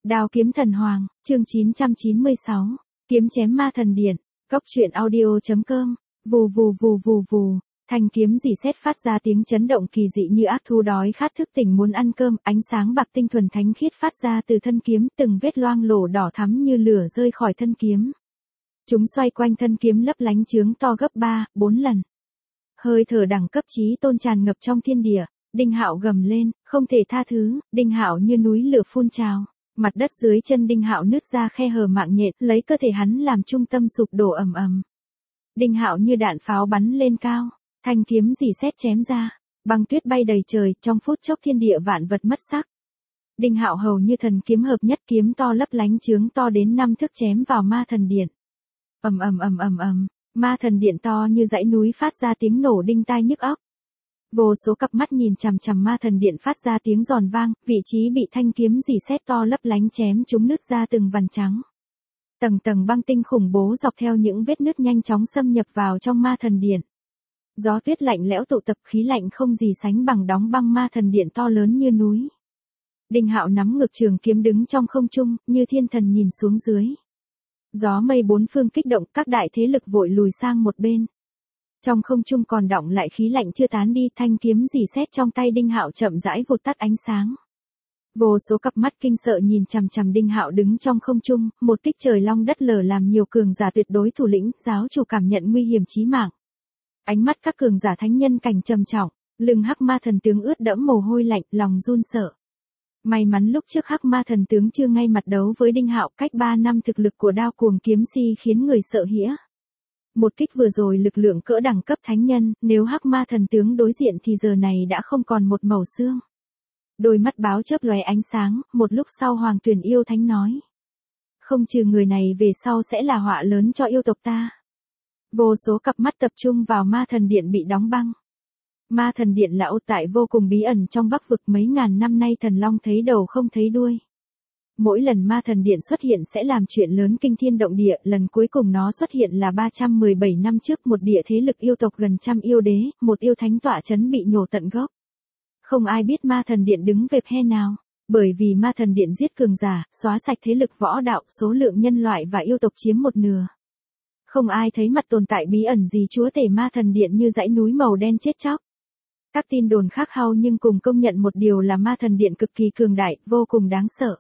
Đao kiếm thần hoàng, chương 996. Kiếm chém ma thần điện. Cốc truyện audio.com. Vù vù vù vù vù. Thanh kiếm rỉ sét phát ra tiếng chấn động kỳ dị như ác thú đói khát thức tỉnh muốn ăn cơm, ánh sáng bạc tinh thuần thánh khiết phát ra từ thân kiếm, từng vết loang lổ đỏ thắm như lửa rơi khỏi thân kiếm. Chúng xoay quanh thân kiếm lấp lánh chướng to gấp 3, 4 lần. Hơi thở đẳng cấp chí tôn tràn ngập trong thiên địa. Đinh Hạo gầm lên, không thể tha thứ. Đinh Hạo như núi lửa phun trào. Mặt đất dưới chân Đinh Hạo nứt ra khe hở mạng nhện, lấy cơ thể hắn làm trung tâm sụp đổ ầm ầm. Đinh Hạo như đạn pháo bắn lên cao, thanh kiếm rỉ sét chém ra, băng tuyết bay đầy trời, trong phút chốc thiên địa vạn vật mất sắc. Đinh Hạo hầu như thần kiếm hợp nhất, kiếm to lấp lánh chướng to đến 5 thước chém vào ma thần điện. Ầm ầm ầm ầm ầm, ma thần điện to như dãy núi phát ra tiếng nổ đinh tai nhức óc. Vô số cặp mắt nhìn chằm chằm ma thần điện phát ra tiếng giòn vang, vị trí bị thanh kiếm rỉ sét to lấp lánh chém chúng nứt ra từng vằn trắng. Tầng tầng băng tinh khủng bố dọc theo những vết nứt nhanh chóng xâm nhập vào trong ma thần điện. Gió tuyết lạnh lẽo tụ tập, khí lạnh không gì sánh bằng đóng băng ma thần điện to lớn như núi. Đinh Hạo nắm ngược trường kiếm đứng trong không trung, như thiên thần nhìn xuống dưới. Gió mây bốn phương kích động, các đại thế lực vội lùi sang một bên. Trong không trung còn đọng lại khí lạnh chưa tán đi, thanh kiếm rỉ sét trong tay Đinh Hạo chậm rãi vụt tắt ánh sáng. Vô số cặp mắt kinh sợ nhìn chằm chằm Đinh Hạo đứng trong không trung, một kích trời long đất lở làm nhiều cường giả tuyệt đối thủ lĩnh, giáo chủ cảm nhận nguy hiểm chí mạng. Ánh mắt các cường giả thánh nhân cảnh trầm trọng, lưng hắc ma thần tướng ướt đẫm mồ hôi lạnh, lòng run sợ. May mắn lúc trước hắc ma thần tướng chưa ngay mặt đấu với Đinh Hạo, cách 3 năm thực lực của đao cuồng kiếm si khiến người sợ hãi. Một kích vừa rồi lực lượng cỡ đẳng cấp thánh nhân, nếu hắc ma thần tướng đối diện thì giờ này đã không còn một mẩu xương. Đôi mắt báo chớp lóe ánh sáng, một lúc sau Hoàng Tuyển yêu thánh nói. Không trừ người này về sau sẽ là họa lớn cho yêu tộc ta. Vô số cặp mắt tập trung vào ma thần điện bị đóng băng. Ma thần điện là ô tại vô cùng bí ẩn trong Bắc vực, mấy ngàn năm nay thần long thấy đầu không thấy đuôi. Mỗi lần ma thần điện xuất hiện sẽ làm chuyện lớn kinh thiên động địa, lần cuối cùng nó xuất hiện là 317 năm trước, một địa thế lực yêu tộc gần 100 yêu đế, một yêu thánh tọa chấn bị nhổ tận gốc. Không ai biết ma thần điện đứng về phe nào, bởi vì ma thần điện giết cường giả, xóa sạch thế lực võ đạo, số lượng nhân loại và yêu tộc chiếm một nửa. Không ai thấy mặt tồn tại bí ẩn gì chúa tể ma thần điện như dãy núi màu đen chết chóc. Các tin đồn khác hao nhưng cùng công nhận một điều là ma thần điện cực kỳ cường đại, vô cùng đáng sợ.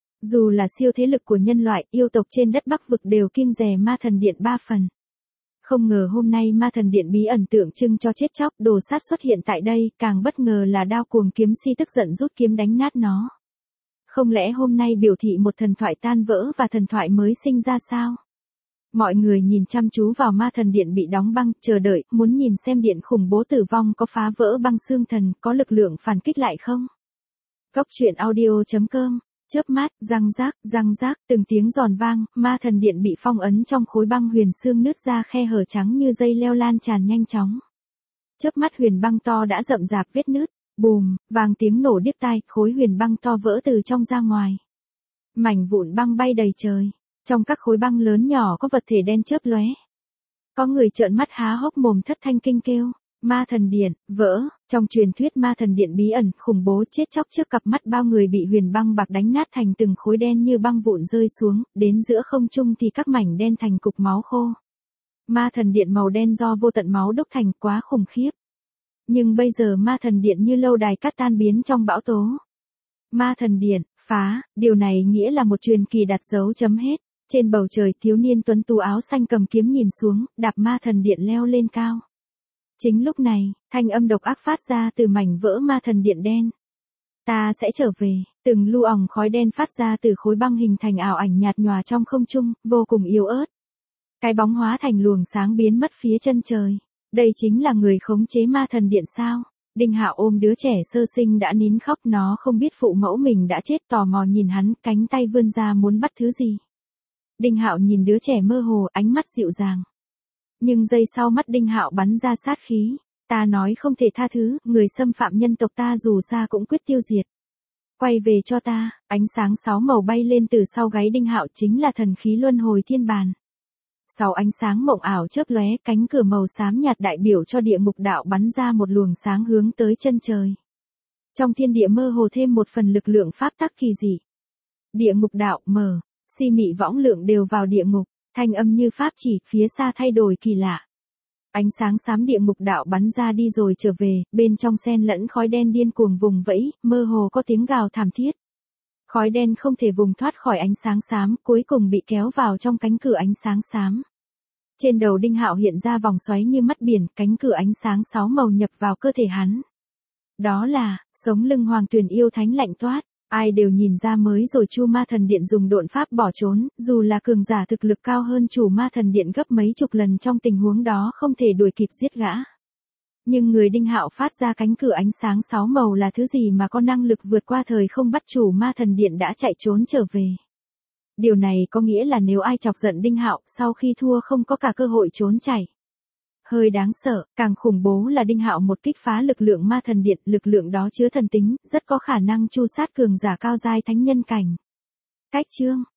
Dù là siêu thế lực của nhân loại, yêu tộc trên đất Bắc vực đều kiêng dè ma thần điện 3 phần. Không ngờ hôm nay ma thần điện bí ẩn tượng trưng cho chết chóc, đồ sát xuất hiện tại đây, càng bất ngờ là đao cuồng kiếm si tức giận rút kiếm đánh nát nó. Không lẽ hôm nay biểu thị một thần thoại tan vỡ và thần thoại mới sinh ra sao? Mọi người nhìn chăm chú vào ma thần điện bị đóng băng, chờ đợi, muốn nhìn xem điện khủng bố tử vong có phá vỡ băng xương thần, có lực lượng phản kích lại không? Cốc truyện audio.com. Chớp mắt, răng rác, từng tiếng giòn vang, ma thần điện bị phong ấn trong khối băng huyền xương nứt ra khe hở trắng như dây leo lan tràn nhanh chóng. Chớp mắt huyền băng to đã rậm rạp vết nứt, bùm, vang tiếng nổ điếc tai, khối huyền băng to vỡ từ trong ra ngoài. Mảnh vụn băng bay đầy trời, trong các khối băng lớn nhỏ có vật thể đen chớp lóe. Có người trợn mắt há hốc mồm thất thanh kinh kêu. Ma thần điện, vỡ, trong truyền thuyết ma thần điện bí ẩn, khủng bố chết chóc trước cặp mắt bao người bị huyền băng bạc đánh nát thành từng khối đen như băng vụn rơi xuống, đến giữa không trung thì các mảnh đen thành cục máu khô. Ma thần điện màu đen do vô tận máu đúc thành, quá khủng khiếp. Nhưng bây giờ ma thần điện như lâu đài cát tan biến trong bão tố. Ma thần điện, phá, điều này nghĩa là một truyền kỳ đặt dấu chấm hết. Trên bầu trời thiếu niên tuấn tú áo xanh cầm kiếm nhìn xuống, đạp ma thần điện leo lên cao. Chính lúc này, thanh âm độc ác phát ra từ mảnh vỡ ma thần điện đen. Ta sẽ trở về, từng lu ỏng khói đen phát ra từ khối băng hình thành ảo ảnh nhạt nhòa trong không trung, vô cùng yếu ớt. Cái bóng hóa thành luồng sáng biến mất phía chân trời. Đây chính là người khống chế ma thần điện sao? Đinh Hạo ôm đứa trẻ sơ sinh đã nín khóc, nó không biết phụ mẫu mình đã chết, tò mò nhìn hắn, cánh tay vươn ra muốn bắt thứ gì. Đinh Hạo nhìn đứa trẻ mơ hồ, ánh mắt dịu dàng. Nhưng giây sau mắt Đinh Hạo bắn ra sát khí. Ta nói không thể tha thứ, người xâm phạm nhân tộc ta dù xa cũng quyết tiêu diệt. Quay về cho ta, ánh sáng 6 màu bay lên từ sau gáy Đinh Hạo, chính là thần khí luân hồi thiên bàn. 6 ánh sáng mộng ảo chớp lóe, cánh cửa màu xám nhạt đại biểu cho địa ngục đạo bắn ra một luồng sáng hướng tới chân trời. Trong thiên địa mơ hồ thêm một phần lực lượng pháp tắc kỳ dị. Địa ngục đạo mở, si mị võng lượng đều vào địa ngục, thanh âm như pháp chỉ, phía xa thay đổi kỳ lạ. Ánh sáng xám địa ngục đạo bắn ra đi rồi trở về, bên trong xen lẫn khói đen điên cuồng vùng vẫy, mơ hồ có tiếng gào thảm thiết. Khói đen không thể vùng thoát khỏi ánh sáng xám, cuối cùng bị kéo vào trong cánh cửa ánh sáng xám. Trên đầu Đinh Hạo hiện ra vòng xoáy như mắt biển, cánh cửa ánh sáng 6 màu nhập vào cơ thể hắn. Đó là, sống lưng Hoàng Tuyền yêu thánh lạnh toát, ai đều nhìn ra mới rồi Chu Ma Thần Điện dùng độn pháp bỏ trốn, dù là cường giả thực lực cao hơn chủ Ma Thần Điện gấp mấy chục lần trong tình huống đó không thể đuổi kịp giết gã. Nhưng người Đinh Hạo phát ra cánh cửa ánh sáng 6 màu là thứ gì mà có năng lực vượt qua thời không bắt chủ Ma Thần Điện đã chạy trốn trở về. Điều này có nghĩa là nếu ai chọc giận Đinh Hạo, sau khi thua không có cả cơ hội trốn chạy. Hơi đáng sợ, càng khủng bố là Đinh Hạo một kích phá lực lượng Ma Thần Điện, lực lượng đó chứa thần tính, rất có khả năng chu sát cường giả cao giai thánh nhân cảnh. Cách chương